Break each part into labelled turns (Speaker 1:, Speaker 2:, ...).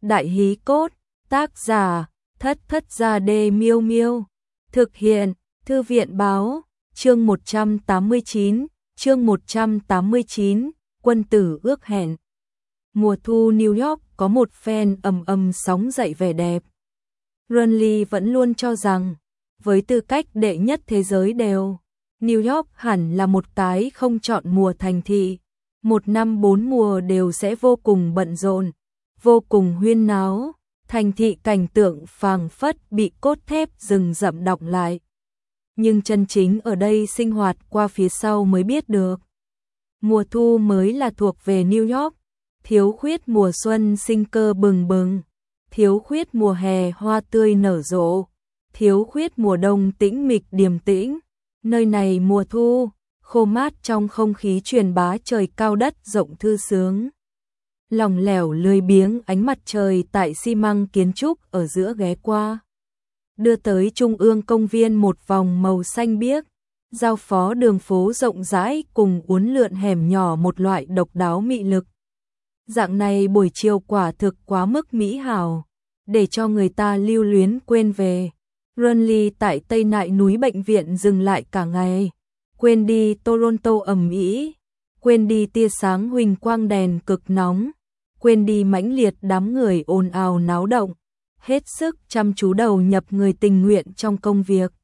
Speaker 1: Đại hí cốt, tác giả, Thất Thất Gia Đê Miêu Miêu. Thực hiện, Thư viện báo, chương 189, Quân tử ước hẹn. Mùa thu New York có một phen ầm sóng dậy vẻ đẹp. Runley vẫn luôn cho rằng, với tư cách đệ nhất thế giới đều, New York hẳn là một cái không chọn mùa thành thị. Một năm 4 mùa đều sẽ vô cùng bận rộn, vô cùng huyên náo, thành thị cảnh tượng phảng phất bị cốt thép rừng rậm đọng lại. Nhưng chân chính ở đây sinh hoạt qua phía sau mới biết được. Mùa thu mới là thuộc về New York, thiếu khuyết mùa xuân sinh cơ bừng bừng, thiếu khuyết mùa hè hoa tươi nở rộ, thiếu khuyết mùa đông tĩnh mịch điềm tĩnh. Nơi này mùa thu, khô mát trong không khí truyền bá trời cao đất rộng thư sướng. Lỏng lẻo lười biếng ánh mặt trời tại xi măng kiến trúc ở giữa ghé qua, đưa tới trung ương công viên một vòng màu xanh biếc, giao phó đường phố rộng rãi cùng uốn lượn hẻm nhỏ một loại độc đáo mị lực. Dạng này buổi chiều quả thực quá mức mỹ hảo, để cho người ta lưu luyến quên về. Runley tại Tây Nại núi bệnh viện dừng lại cả ngày, quên đi Toronto ầm ĩ, quên đi tia sáng huỳnh quang đèn cực nóng, quên đi mãnh liệt đám người ồn ào náo động, hết sức chăm chú đầu nhập người tình nguyện trong công việc.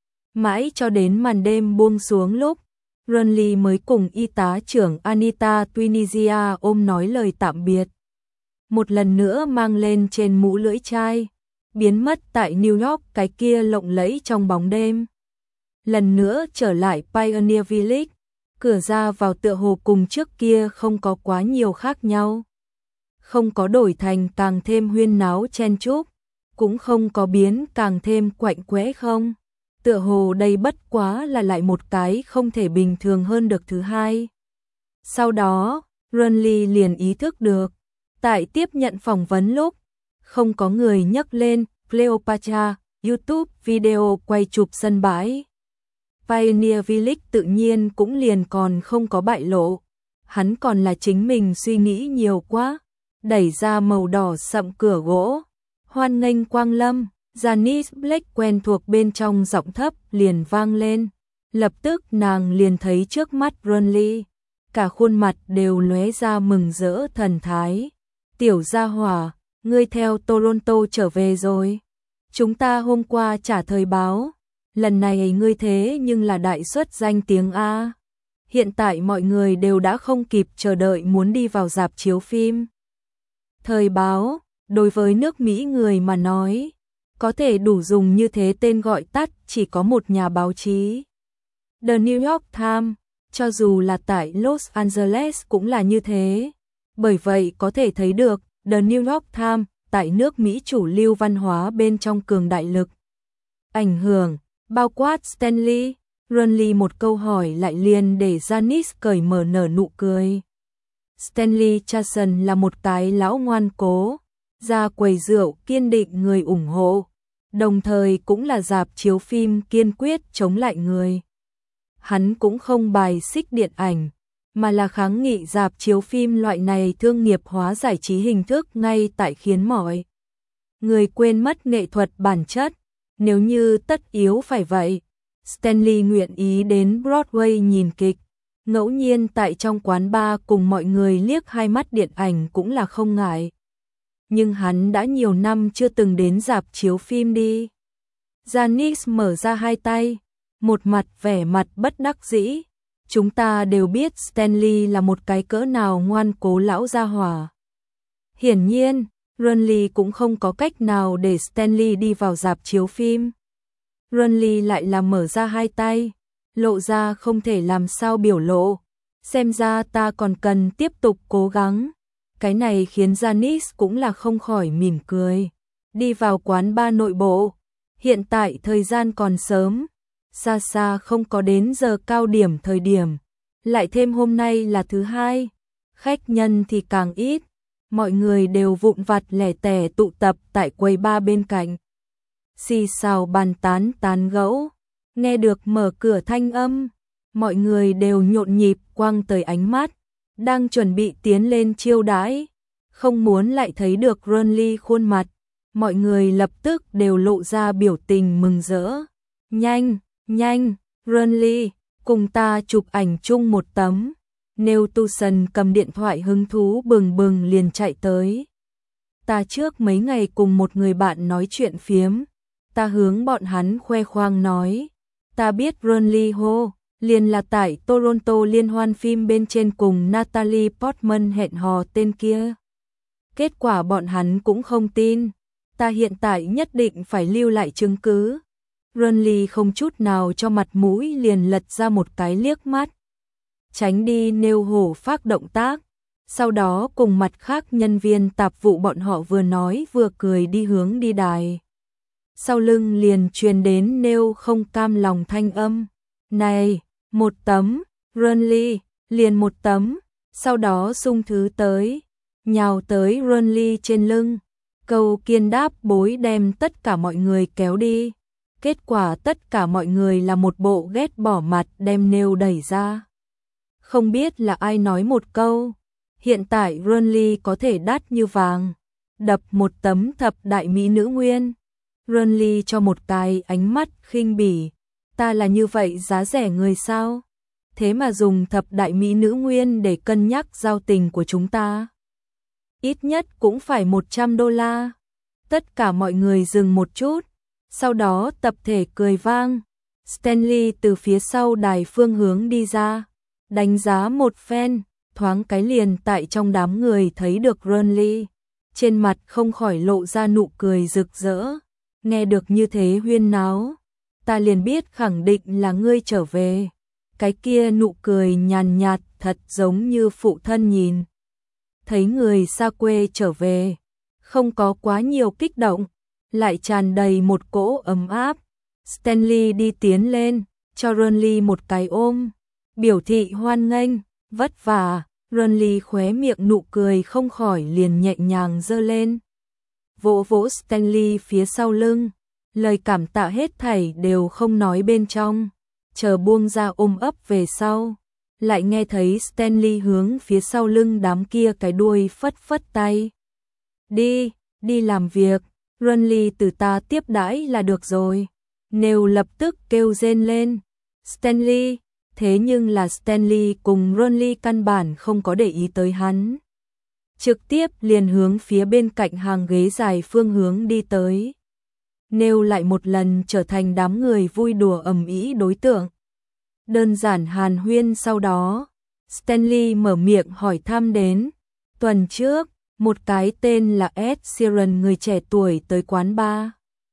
Speaker 1: Mãi cho đến màn đêm buông xuống lúc, Runley mới cùng y tá trưởng Anita Tunisia ôm nói lời tạm biệt. Một lần nữa mang lên trên mũ lưỡi chai, biến mất tại New York cái kia lộng lẫy trong bóng đêm. Lần nữa trở lại Pioneer Village, cửa ra vào tựa hồ cùng trước kia không có quá nhiều khác nhau. Không có đổi thành càng thêm huyên náo chen chúc, cũng không có biến càng thêm quạnh quẽ không. Tựa hồ đây bất quá là lại một cái không thể bình thường hơn được thứ hai. Sau đó, Runley liền ý thức được, tại tiếp nhận phỏng vấn lúc, không có người nhắc lên Cleopatra, YouTube video quay chụp sân bãi. Pioneer Village tự nhiên cũng liền còn không có bại lộ. Hắn còn là chính mình suy nghĩ nhiều quá, đẩy ra màu đỏ sậm cửa gỗ. Hoan nghênh quang lâm, Janice Blake quen thuộc bên trong giọng thấp liền vang lên. Lập tức nàng liền thấy trước mắt Runley, cả khuôn mặt đều lóe ra mừng rỡ thần thái. Tiểu gia hỏa, ngươi theo Toronto trở về rồi. Chúng ta hôm qua trả thời báo, lần này ngươi thế nhưng là đại xuất danh tiếng A. Hiện tại mọi người đều đã không kịp chờ đợi muốn đi vào rạp chiếu phim. Thời báo, đối với nước Mỹ người mà nói, có thể đủ dùng như thế tên gọi tắt chỉ có một nhà báo chí. The New York Times, cho dù là tại Los Angeles cũng là như thế. Bởi vậy có thể thấy được, The New York Times tại nước Mỹ chủ lưu văn hóa bên trong cường đại lực. Ảnh hưởng, bao quát Stanley, Runley một câu hỏi lại liền để Janice cởi mở nở nụ cười. Stanley Chason là một cái lão ngoan cố, ra quầy rượu kiên định người ủng hộ, đồng thời cũng là rạp chiếu phim kiên quyết chống lại người. Hắn cũng không bài xích điện ảnh, mà là kháng nghị rạp chiếu phim loại này thương nghiệp hóa giải trí hình thức ngay tại khiến mọi người quên mất nghệ thuật bản chất. Nếu như tất yếu phải vậy, Stanley nguyện ý đến Broadway nhìn kịch, ngẫu nhiên tại trong quán bar cùng mọi người liếc hai mắt điện ảnh cũng là không ngại. Nhưng hắn đã nhiều năm chưa từng đến rạp chiếu phim đi. Janice mở ra hai tay, một mặt vẻ mặt bất đắc dĩ. Chúng ta đều biết Stanley là một cái cỡ nào ngoan cố lão gia hỏa. Hiển nhiên, Runley cũng không có cách nào để Stanley đi vào rạp chiếu phim. Runley lại là mở ra hai tay, lộ ra không thể làm sao biểu lộ. Xem ra ta còn cần tiếp tục cố gắng. Cái này khiến Janice cũng là không khỏi mỉm cười. Đi vào quán bar nội bộ. Hiện tại thời gian còn sớm, xa xa không có đến giờ cao điểm thời điểm. Lại thêm hôm nay là thứ hai, khách nhân thì càng ít. Mọi người đều vụn vặt lẻ tẻ tụ tập tại quầy bar bên cạnh. Xì xào bàn tán tán gẫu, nghe được mở cửa thanh âm, mọi người đều nhộn nhịp quăng tới ánh mắt, đang chuẩn bị tiến lên chiêu đãi. không muốn lại thấy được Renly khuôn mặt. Mọi người lập tức đều lộ ra biểu tình mừng rỡ. Nhanh, nhanh, Renly, cùng ta chụp ảnh chung một tấm. Neil Tucson cầm điện thoại hứng thú bừng bừng liền chạy tới. Ta trước mấy ngày cùng một người bạn nói chuyện phiếm. Ta hướng bọn hắn khoe khoang nói. Ta biết Renly Ho, liền là tại Toronto liên hoan phim bên trên cùng Natalie Portman hẹn hò tên kia. Kết quả bọn hắn cũng không tin. Ta hiện tại nhất định phải lưu lại chứng cứ. Renly không chút nào cho mặt mũi liền lật ra một cái liếc mắt. Tránh đi nêu hổ phát động tác. Sau đó cùng mặt khác nhân viên tạp vụ bọn họ vừa nói vừa cười đi hướng đi đài. Sau lưng liền truyền đến nêu không cam lòng thanh âm. Này, một tấm, Renly, liền một tấm. Sau đó xung thứ tới, nhào tới Renly trên lưng. Câu kiên đáp bối đem tất cả mọi người kéo đi. Kết quả tất cả mọi người là một bộ ghét bỏ mặt đem nêu đẩy ra. Không biết là ai nói một câu. Hiện tại Renly có thể đắt như vàng. Đập một tấm thập đại mỹ nữ nguyên. Renly cho một cái ánh mắt khinh bỉ. Ta là như vậy giá rẻ người sao? Thế mà dùng thập đại mỹ nữ nguyên để cân nhắc giao tình của chúng ta. Ít nhất cũng phải $100. Tất cả mọi người dừng một chút. Sau đó tập thể cười vang. Stanley từ phía sau đài phương hướng đi ra. Đánh giá một phen. Thoáng cái liền tại trong đám người thấy được Renly. Trên mặt không khỏi lộ ra nụ cười rực rỡ. Nghe được như thế huyên náo. Ta liền biết khẳng định là ngươi trở về. Cái kia nụ cười nhàn nhạt thật giống như phụ thân nhìn. Thấy người xa quê trở về. Không có quá nhiều kích động. Lại tràn đầy một cỗ ấm áp. Stanley đi tiến lên. Cho Renly một cái ôm. Biểu thị hoan nghênh. Vất vả. Renly khóe miệng nụ cười không khỏi liền nhẹ nhàng giơ lên. Vỗ vỗ Stanley phía sau lưng. Lời cảm tạ hết thảy đều không nói bên trong. Chờ buông ra ôm ấp về sau. Lại nghe thấy Stanley hướng phía sau lưng đám kia cái đuôi phất phất tay. Đi, đi làm việc. Renly từ ta tiếp đãi là được rồi. Neil lập tức kêu rên lên. Stanley. Thế nhưng là Stanley cùng Renly căn bản không có để ý tới hắn. Trực tiếp liền hướng phía bên cạnh hàng ghế dài phương hướng đi tới. Neil lại một lần trở thành đám người vui đùa ầm ĩ đối tượng. Đơn giản hàn huyên sau đó, Stanley mở miệng hỏi thăm đến. Tuần trước, một cái tên là Ed Sheeran người trẻ tuổi tới quán bar.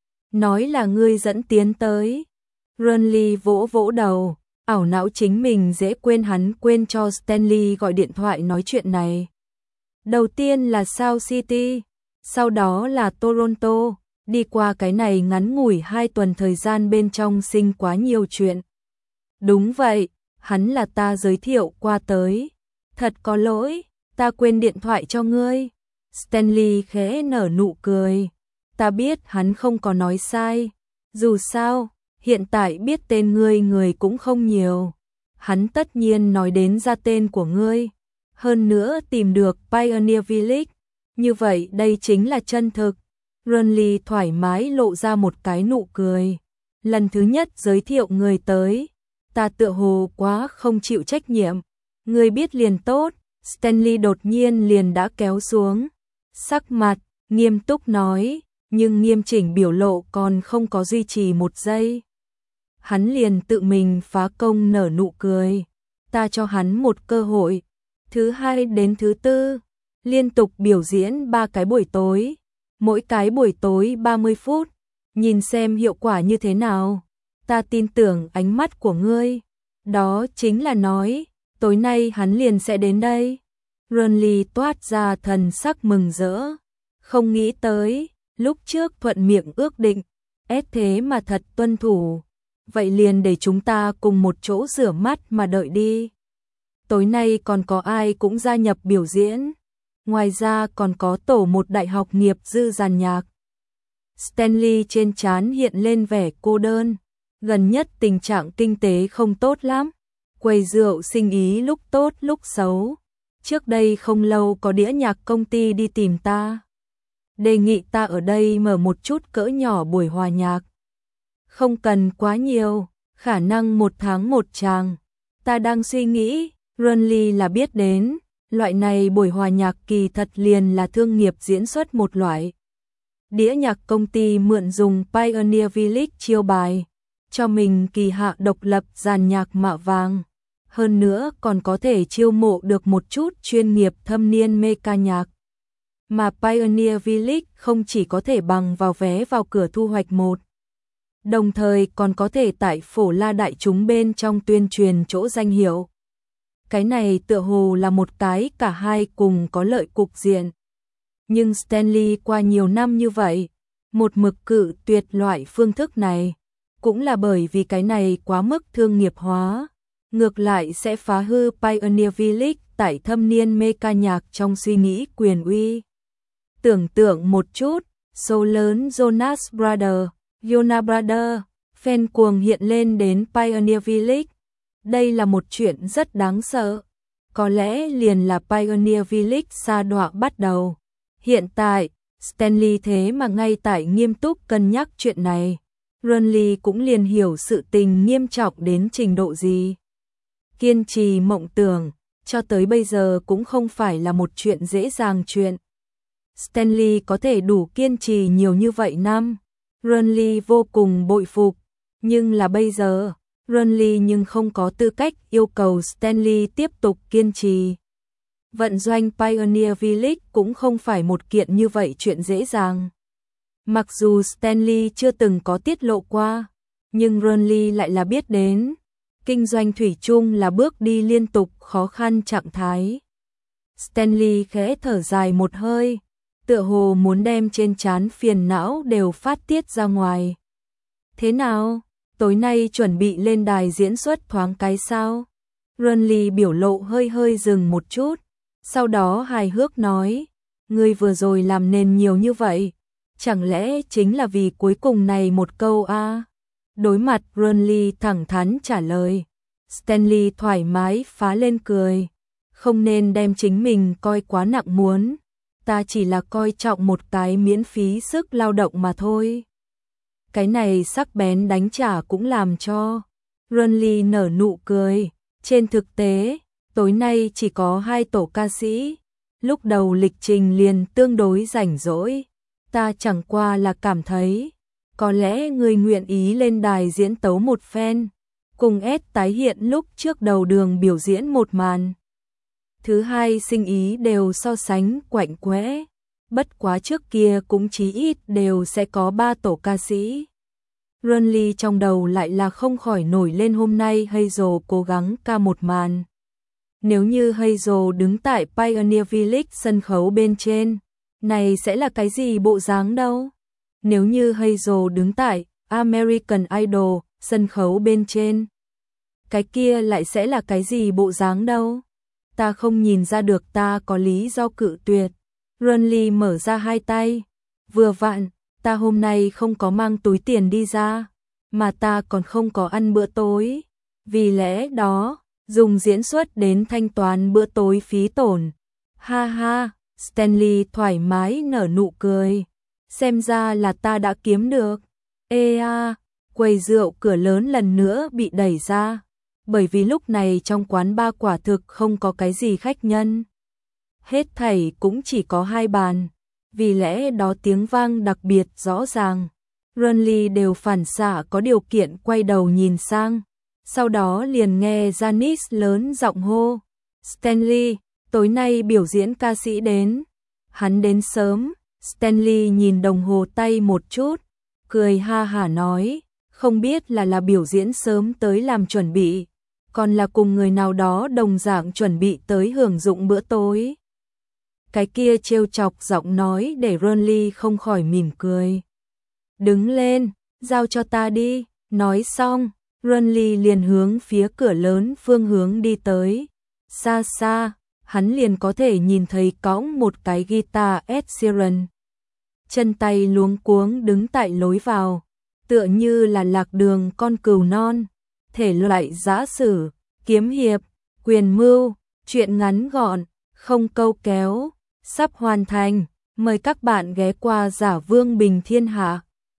Speaker 1: Nói là ngươi dẫn tiến tới. Renly vỗ vỗ đầu. Ảo não chính mình dễ quên hắn quên cho Stanley gọi điện thoại nói chuyện này. Đầu tiên là South City, sau đó là Toronto, đi qua cái này ngắn ngủi 2 tuần thời gian bên trong sinh quá nhiều chuyện. Đúng vậy, hắn là ta giới thiệu qua tới. Thật có lỗi, ta quên điện thoại cho ngươi. Stanley khẽ nở nụ cười. Ta biết hắn không có nói sai. Dù sao, hiện tại biết tên ngươi người cũng không nhiều. Hắn tất nhiên nói đến ra tên của ngươi. Hơn nữa tìm được Pioneer Village. Như vậy đây chính là chân thực. Renly thoải mái lộ ra một cái nụ cười. Lần thứ nhất giới thiệu người tới. Ta tựa hồ quá không chịu trách nhiệm. Ngươi biết liền tốt. Stanley đột nhiên liền đã kéo xuống. Sắc mặt, nghiêm túc nói. Nhưng nghiêm chỉnh biểu lộ còn không có duy trì một giây. Hắn liền tự mình phá công nở nụ cười. Ta cho hắn một cơ hội. Thứ 2 đến thứ 4, liên tục biểu diễn 3 cái buổi tối. Mỗi cái buổi tối 30 phút. Nhìn xem hiệu quả như thế nào. Ta tin tưởng ánh mắt của ngươi. Đó chính là nói, tối nay hắn liền sẽ đến đây. Renly toát ra thần sắc mừng rỡ. Không nghĩ tới, lúc trước thuận miệng ước định, thế mà thật tuân thủ. Vậy liền để chúng ta cùng một chỗ rửa mắt mà đợi đi. Tối nay còn có ai cũng gia nhập biểu diễn. Ngoài ra còn có tổ một đại học nghiệp dư giàn nhạc. Stanley trên trán hiện lên vẻ cô đơn. Gần nhất tình trạng kinh tế không tốt lắm. Quầy rượu sinh ý lúc tốt lúc xấu. trước đây không lâu có đĩa nhạc công ty đi tìm ta. Đề nghị ta ở đây mở một chút cỡ nhỏ buổi hòa nhạc. Không cần quá nhiều, khả năng 1 tháng 1 tràng. Ta đang suy nghĩ, Runly là biết đến, loại này buổi hòa nhạc kỳ thật liền là thương nghiệp diễn xuất một loại. Đĩa nhạc công ty mượn dùng Pioneer Village chiêu bài, cho mình kỳ hạ độc lập dàn nhạc mạ vàng. Hơn nữa còn có thể chiêu mộ được một chút chuyên nghiệp thâm niên mê ca nhạc. Mà Pioneer Village không chỉ có thể bằng vào vé vào cửa thu hoạch một, đồng thời còn có thể tại phổ la đại chúng bên trong tuyên truyền chỗ danh hiệu. Cái này tựa hồ là một cái cả hai cùng có lợi cục diện. Nhưng Stanley qua nhiều năm như vậy, một mực cự tuyệt loại phương thức này, cũng là bởi vì cái này quá mức thương nghiệp hóa, ngược lại sẽ phá hư Pioneer Village tại thâm niên mê ca nhạc trong suy nghĩ quyền uy. Tưởng tượng một chút, số lớn Jonas Brothers, fan cuồng hiện lên đến Pioneer Village. Đây là một chuyện rất đáng sợ. Có lẽ liền là Pioneer Village sa đọa bắt đầu. Hiện tại, Stanley thế mà ngay tại nghiêm túc cân nhắc chuyện này. Runly cũng liền hiểu sự tình nghiêm trọng đến trình độ gì. Kiên trì mộng tưởng, cho tới bây giờ cũng không phải là một chuyện dễ dàng chuyện. Stanley có thể đủ kiên trì nhiều như vậy năm, Runly vô cùng bội phục, nhưng là bây giờ, Runly nhưng không có tư cách yêu cầu Stanley tiếp tục kiên trì. Vận doanh Pioneer Village cũng không phải một kiện như vậy chuyện dễ dàng. Mặc dù Stanley chưa từng có tiết lộ qua, nhưng Runly lại là biết đến. Kinh doanh thủy chung là bước đi liên tục khó khăn trạng thái. Stanley khẽ thở dài một hơi, tựa hồ muốn đem trên trán phiền não đều phát tiết ra ngoài. Thế nào? Tối nay chuẩn bị lên đài diễn xuất thoáng cái sao? Runly biểu lộ hơi dừng một chút, sau đó hài hước nói, ngươi vừa rồi làm nền nhiều như vậy, chẳng lẽ chính là vì cuối cùng này một câu a? Đối mặt Runly thẳng thắn trả lời, Stanley thoải mái phá lên cười, không nên đem chính mình coi quá nặng muốn, ta chỉ là coi trọng một cái miễn phí sức lao động mà thôi. Cái này sắc bén đánh trả cũng làm cho Runly nở nụ cười. Trên thực tế, tối nay chỉ có 2 tổ ca sĩ, lúc đầu lịch trình liền tương đối rảnh rỗi. Ta chẳng qua là cảm thấy, có lẽ người nguyện ý lên đài diễn tấu một phen, cùng S tái hiện lúc trước đầu đường biểu diễn một màn. Thứ hai sinh ý đều so sánh quạnh quẽ, bất quá trước kia cũng chí ít đều sẽ có 3 tổ ca sĩ. Runly trong đầu lại là không khỏi nổi lên hôm nay Hazel cố gắng ca một màn. Nếu như Hazel đứng tại Pioneer Village sân khấu bên trên, này sẽ là cái gì bộ dáng đâu? Nếu như Hazel đứng tại American Idol sân khấu bên trên, cái kia lại sẽ là cái gì bộ dáng đâu? Ta không nhìn ra được ta có lý do cự tuyệt. Runly mở ra 2 tay, vừa vặn, ta hôm nay không có mang túi tiền đi ra, mà ta còn không có ăn bữa tối. Vì lẽ đó, dùng diễn xuất đến thanh toán bữa tối phí tổn. Ha ha, Stanley thoải mái nở nụ cười. Xem ra là ta đã kiếm được. Ê a, quầy rượu cửa lớn lần nữa bị đẩy ra. Bởi vì lúc này trong quán bar quả thực không có cái gì khách nhân. Hết thảy cũng chỉ có 2 bàn. Vì lẽ đó tiếng vang đặc biệt rõ ràng. Runly đều phản xạ có điều kiện quay đầu nhìn sang. Sau đó liền nghe Janice lớn giọng hô. Stanley, tối nay biểu diễn ca sĩ đến. Hắn đến sớm. Stanley nhìn đồng hồ tay một chút, cười ha hả nói, không biết là biểu diễn sớm tới làm chuẩn bị, còn là cùng người nào đó đồng dạng chuẩn bị tới hưởng dụng bữa tối. Cái kia trêu chọc giọng nói để Runly không khỏi mỉm cười. Đứng lên, giao cho ta đi. Nói xong, Runly liền hướng phía cửa lớn phương hướng đi tới. Xa xa, hắn liền có thể nhìn thấy cõng một cái guitar Ed Sheeran. Chân tay luống cuống đứng tại lối vào, tựa như là lạc đường con cừu non. Thể loại giã sử, kiếm hiệp, quyền mưu, truyện ngắn gọn, không câu kéo, sắp hoàn thành. Mời các bạn ghé qua Giả Vương Bình Thiên Hạ.